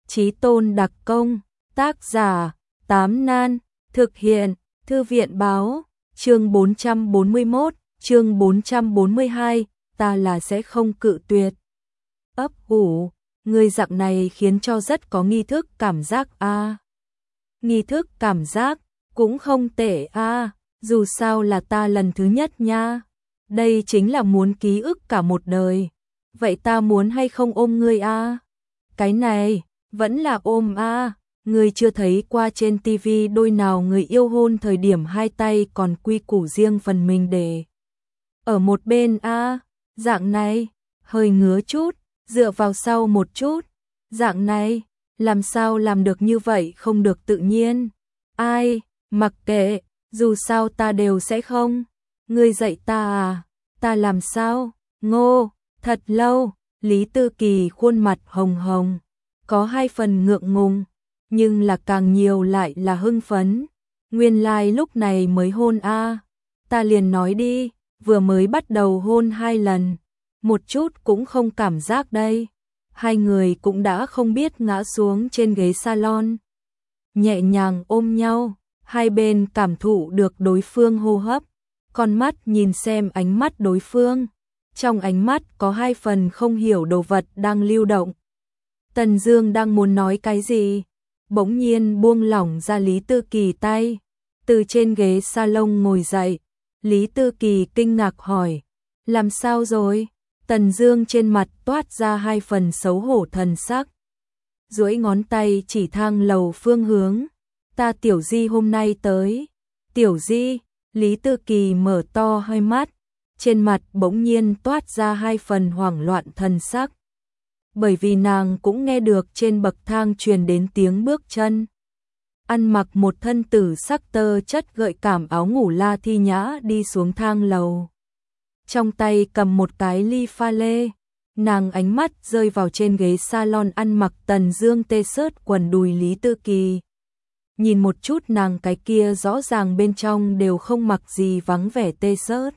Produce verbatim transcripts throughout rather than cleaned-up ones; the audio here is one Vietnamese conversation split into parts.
Chí Tôn đặc công, tác giả, Tám Nan, thực hiện, Thư viện báo, chương bốn trăm bốn mươi mốt, chương bốn trăm bốn mươi hai, ta là sẽ không cự tuyệt. Ấp ủ, người dạng này khiến cho rất có nghi thức cảm giác a. À. Nghi thức cảm giác, cũng không tệ a, à. Dù sao là ta lần thứ nhất nha. Đây chính là muốn ký ức cả một đời. Vậy ta muốn hay không ôm ngươi a? À? Cái này, vẫn là ôm a. À. Ngươi chưa thấy qua trên tivi đôi nào người yêu hôn thời điểm hai tay còn quy củ riêng phần mình để ở một bên a. À. Dạng này, hơi ngứa chút, dựa vào sau một chút. Dạng này, làm sao làm được như vậy không được tự nhiên. Ai, mặc kệ, dù sao ta đều sẽ không. Ngươi dạy ta à, ta làm sao, ngô, thật lâu, Lý Tư Kỳ khuôn mặt hồng hồng, có hai phần ngượng ngùng, nhưng là càng nhiều lại là hưng phấn. Nguyên lai like lúc này mới hôn a, à. Ta liền nói đi, vừa mới bắt đầu hôn hai lần, một chút cũng không cảm giác đây. Hai người cũng đã không biết ngã xuống trên ghế salon, nhẹ nhàng ôm nhau, hai bên cảm thụ được đối phương hô hấp, con mắt nhìn xem ánh mắt đối phương, trong ánh mắt có hai phần không hiểu đồ vật đang lưu động. Tần Dương đang muốn nói cái gì, bỗng nhiên buông lỏng ra Lý Tư Kỳ tay, từ trên ghế salon ngồi dậy. Lý Tư Kỳ kinh ngạc hỏi, làm sao rồi? Tần Dương trên mặt toát ra hai phần xấu hổ thần sắc, duỗi ngón tay chỉ thang lầu phương hướng, ta Tiểu Di hôm nay tới. Tiểu Di? Lý Tư Kỳ mở to hai mắt, trên mặt bỗng nhiên toát ra hai phần hoảng loạn thần sắc, bởi vì nàng cũng nghe được trên bậc thang truyền đến tiếng bước chân. Ăn mặc một thân tử sắc tơ chất gợi cảm áo ngủ La Thi Nhã đi xuống thang lầu, trong tay cầm một cái ly pha lê, nàng ánh mắt rơi vào trên ghế salon ăn mặc Tần Dương t-shirt quần đùi Lý Tư Kỳ. Nhìn một chút nàng cái kia rõ ràng bên trong đều không mặc gì vắng vẻ t-shirt.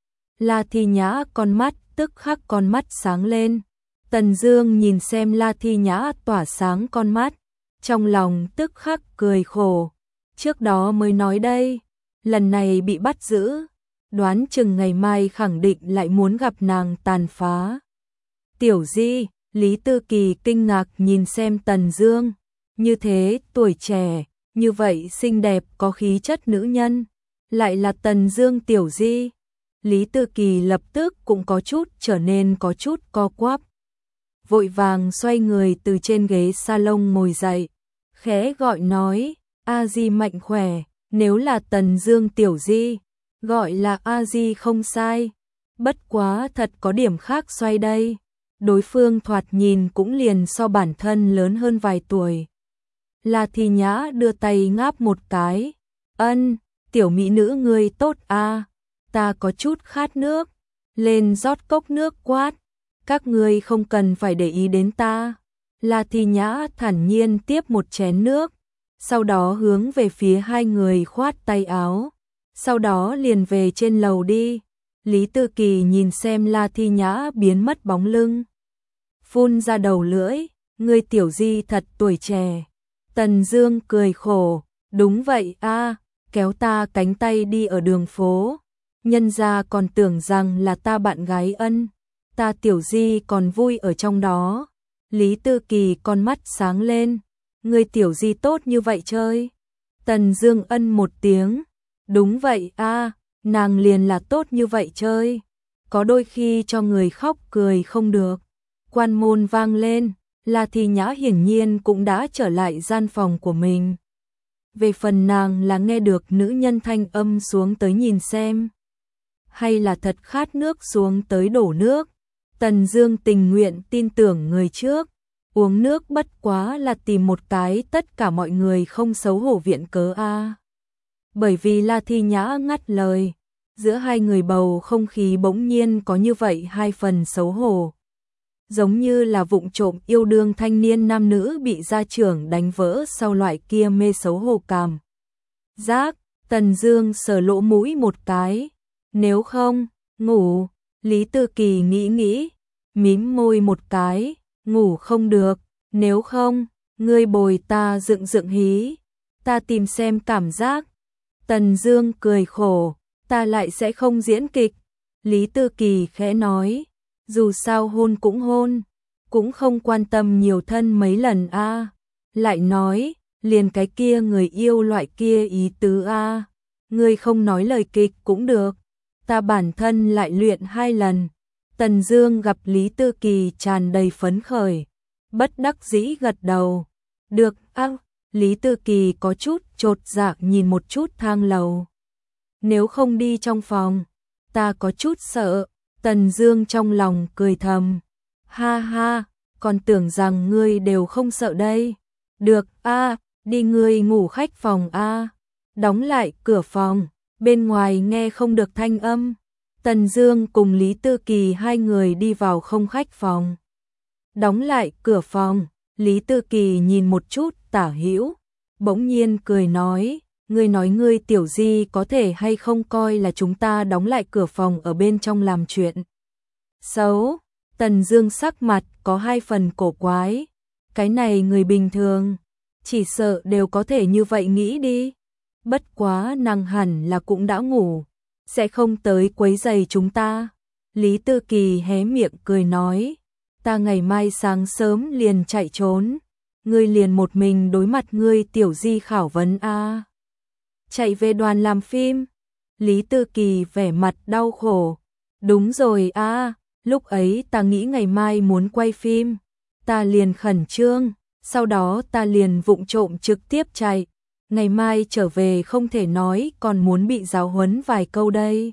La Thi Nhã con mắt tức khắc con mắt sáng lên. Tần Dương nhìn xem La Thi Nhã tỏa sáng con mắt, trong lòng tức khắc cười khổ. Trước đó mới nói đây, lần này bị bắt giữ, đoán chừng ngày mai khẳng định lại muốn gặp nàng tàn phá. Tiểu Di, Lý Tư Kỳ kinh ngạc nhìn xem Tần Dương, như thế tuổi trẻ, như vậy xinh đẹp có khí chất nữ nhân, lại là Tần Dương Tiểu Di. Lý Tư Kỳ lập tức cũng có chút trở nên có chút co quắp, vội vàng xoay người từ trên ghế salon ngồi dậy, khẽ gọi nói, A Di mạnh khỏe. Nếu là Tần Dương Tiểu Di, gọi là A Di không sai, bất quá thật có điểm khác xoay đây. Đối phương thoạt nhìn cũng liền so bản thân lớn hơn vài tuổi. La Thi Nhã đưa tay ngáp một cái, ân, tiểu mỹ nữ ngươi tốt a, à. Ta có chút khát nước, lên rót cốc nước quát, các ngươi không cần phải để ý đến ta. La Thi Nhã thản nhiên tiếp một chén nước, sau đó hướng về phía hai người khoát tay áo, sau đó liền về trên lầu đi. Lý Tư Kỳ nhìn xem La Thi Nhã biến mất bóng lưng, phun ra đầu lưỡi, ngươi Tiểu Di thật tuổi trẻ. Tần Dương cười khổ, đúng vậy a, à, kéo ta cánh tay đi ở đường phố, nhân gia còn tưởng rằng là ta bạn gái ân, ta Tiểu Di còn vui ở trong đó. Lý Tư Kỳ con mắt sáng lên, ngươi Tiểu Di tốt như vậy chơi. Tần Dương ân một tiếng, đúng vậy a, à, nàng liền là tốt như vậy chơi, có đôi khi cho người khóc cười không được. Quan môn vang lên, La Thi Nhã hiển nhiên cũng đã trở lại gian phòng của mình. Về phần nàng là nghe được nữ nhân thanh âm xuống tới nhìn xem, hay là thật khát nước xuống tới đổ nước. Tần Dương tình nguyện tin tưởng người trước, uống nước bất quá là tìm một cái tất cả mọi người không xấu hổ viện cớ a. À. Bởi vì La Thi Nhã ngắt lời, giữa hai người bầu không khí bỗng nhiên có như vậy hai phần xấu hổ, giống như là vụng trộm yêu đương thanh niên nam nữ bị gia trưởng đánh vỡ sau loại kia mê xấu hổ cảm giác. Tần Dương sờ lỗ mũi một cái, nếu không, ngủ. Lý Tư Kỳ nghĩ nghĩ, mím môi một cái, ngủ không được, nếu không, Ngươi bồi ta dựng dựng hí, ta tìm xem cảm giác. Tần Dương cười khổ, ta lại sẽ không diễn kịch. Lý Tư Kỳ khẽ nói, dù sao hôn cũng hôn, cũng không quan tâm nhiều thân mấy lần a. Lại nói, liền cái kia người yêu loại kia ý tứ a. Ngươi không nói lời kịch cũng được, ta bản thân lại luyện hai lần. Tần Dương gặp Lý Tư Kỳ tràn đầy phấn khởi, bất đắc dĩ gật đầu. Được, a. Lý Tư Kỳ có chút chột dạ nhìn một chút thang lầu. Nếu không đi trong phòng, ta có chút sợ. Tần Dương trong lòng cười thầm, ha ha, còn tưởng rằng ngươi đều không sợ đây. Được, a, đi ngươi ngủ khách phòng a. Đóng lại cửa phòng, bên ngoài nghe không được thanh âm. Tần Dương cùng Lý Tư Kỳ hai người đi vào không khách phòng. Đóng lại cửa phòng, Lý Tư Kỳ nhìn một chút Tả Hữu, bỗng nhiên cười nói, ngươi nói ngươi tiểu di có thể hay không coi là chúng ta đóng lại cửa phòng ở bên trong làm chuyện xấu. Tần Dương sắc mặt có hai phần cổ quái, cái này người bình thường chỉ sợ đều có thể như vậy nghĩ đi. Bất quá nàng hẳn là cũng đã ngủ, sẽ không tới quấy rầy chúng ta. Lý Tư Kỳ hé miệng cười nói, ta ngày mai sáng sớm liền chạy trốn, ngươi liền một mình đối mặt ngươi tiểu di khảo vấn a. Chạy về đoàn làm phim? Lý Tư Kỳ vẻ mặt đau khổ. Đúng rồi a, lúc ấy ta nghĩ ngày mai muốn quay phim, ta liền khẩn trương, sau đó ta liền vụng trộm trực tiếp chạy. Ngày mai trở về không thể nói còn muốn bị giáo huấn vài câu đây.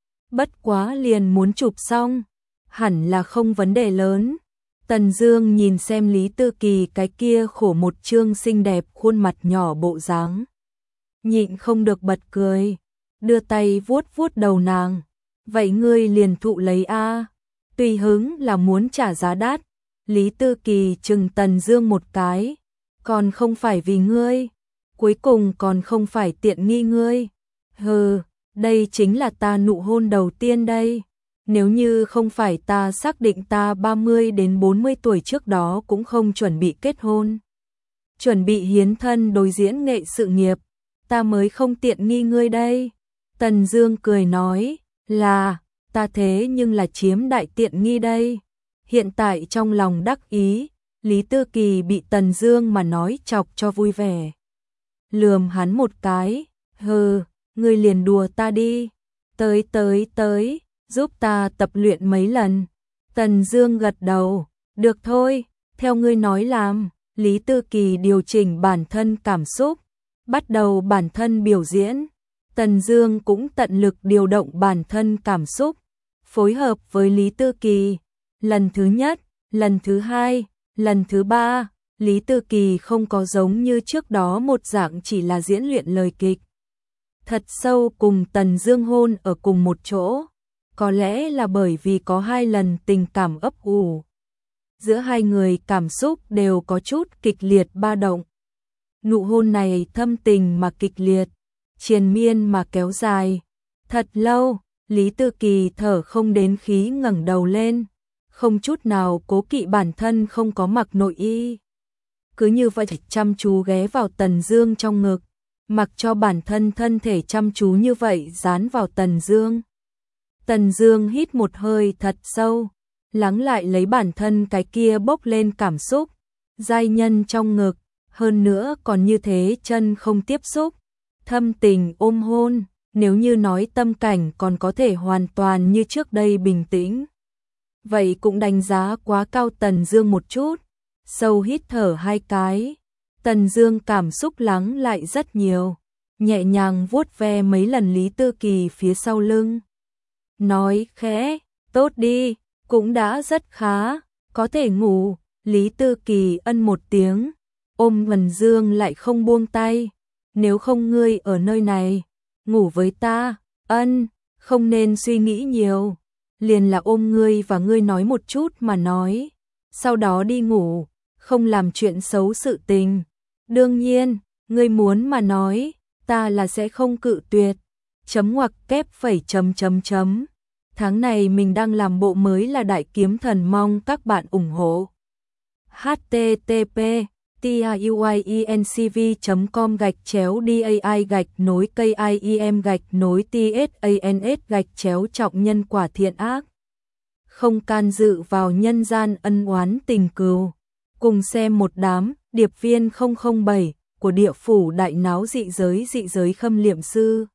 Bất quá liền muốn chụp xong, hẳn là không vấn đề lớn. Tần Dương nhìn xem Lý Tư Kỳ cái kia khổ một trương xinh đẹp khuôn mặt nhỏ bộ dáng, nhịn không được bật cười, đưa tay vuốt vuốt đầu nàng. Vậy ngươi liền thụ lấy a, tùy hứng là muốn trả giá đắt. Lý Tư Kỳ chừng Tần Dương một cái, còn không phải vì ngươi, cuối cùng còn không phải tiện nghi ngươi. Hừ, đây chính là ta nụ hôn đầu tiên đây. Nếu như không phải ta xác định ta ba mươi đến bốn mươi tuổi trước đó cũng không chuẩn bị kết hôn, chuẩn bị hiến thân đối diễn nghệ sự nghiệp, ta mới không tiện nghi ngươi đây. Tần Dương cười nói, là, ta thế nhưng là chiếm đại tiện nghi đây. Hiện tại trong lòng đắc ý, Lý Tư Kỳ bị Tần Dương mà nói chọc cho vui vẻ. Lườm hắn một cái, hừ, ngươi liền đùa ta đi, tới tới tới, giúp ta tập luyện mấy lần. Tần Dương gật đầu, được thôi, theo ngươi nói làm. Lý Tư Kỳ điều chỉnh bản thân cảm xúc, bắt đầu bản thân biểu diễn. Tần Dương cũng tận lực điều động bản thân cảm xúc, phối hợp với Lý Tư Kỳ. Lần thứ nhất, lần thứ hai, lần thứ ba, Lý Tư Kỳ không có giống như trước đó một dạng chỉ là diễn luyện lời kịch. Thật sâu cùng Tần Dương hôn ở cùng một chỗ, có lẽ là bởi vì có hai lần tình cảm ấp ủ. Giữa hai người cảm xúc đều có chút kịch liệt ba động. Nụ hôn này thâm tình mà kịch liệt, triền miên mà kéo dài. Thật lâu, Lý Tư Kỳ thở không đến khí ngẩng đầu lên, không chút nào cố kỵ bản thân không có mặc nội y. Cứ như vậy chăm chú ghé vào Tần Dương trong ngực, mặc cho bản thân thân thể chăm chú như vậy dán vào Tần Dương. Tần Dương hít một hơi thật sâu, lắng lại lấy bản thân cái kia bốc lên cảm xúc, giai nhân trong ngực, hơn nữa còn như thế chân không tiếp xúc, thâm tình ôm hôn. Nếu như nói tâm cảnh còn có thể hoàn toàn như trước đây bình tĩnh, vậy cũng đánh giá quá cao Tần Dương một chút. Sâu hít thở hai cái, Tần Dương cảm xúc lắng lại rất nhiều, nhẹ nhàng vuốt ve mấy lần Lý Tư Kỳ phía sau lưng, nói khẽ, tốt đi, cũng đã rất khá, có thể ngủ. Lý Tư Kỳ ân một tiếng, ôm Tần Dương lại không buông tay, nếu không ngươi ở nơi này, ngủ với ta. Ân, không nên suy nghĩ nhiều, liền là ôm ngươi và ngươi nói một chút mà nói, sau đó đi ngủ, không làm chuyện xấu sự tình. Đương nhiên, ngươi muốn mà nói, ta là sẽ không cự tuyệt. Chấm ngoặc kép phẩy chấm chấm chấm. Tháng này mình đang làm bộ mới là Đại Kiếm Thần, mong các bạn ủng hộ. H T T P tiuyencv chấm com gạch chéo dai gạch nối kim gạch nối tsans gạch chéo trọng nhân quả thiện ác. Không can dự vào nhân gian ân oán tình cừu. Cùng xem một đám điệp viên không không bảy của địa phủ đại náo dị giới dị giới khâm liệm sư.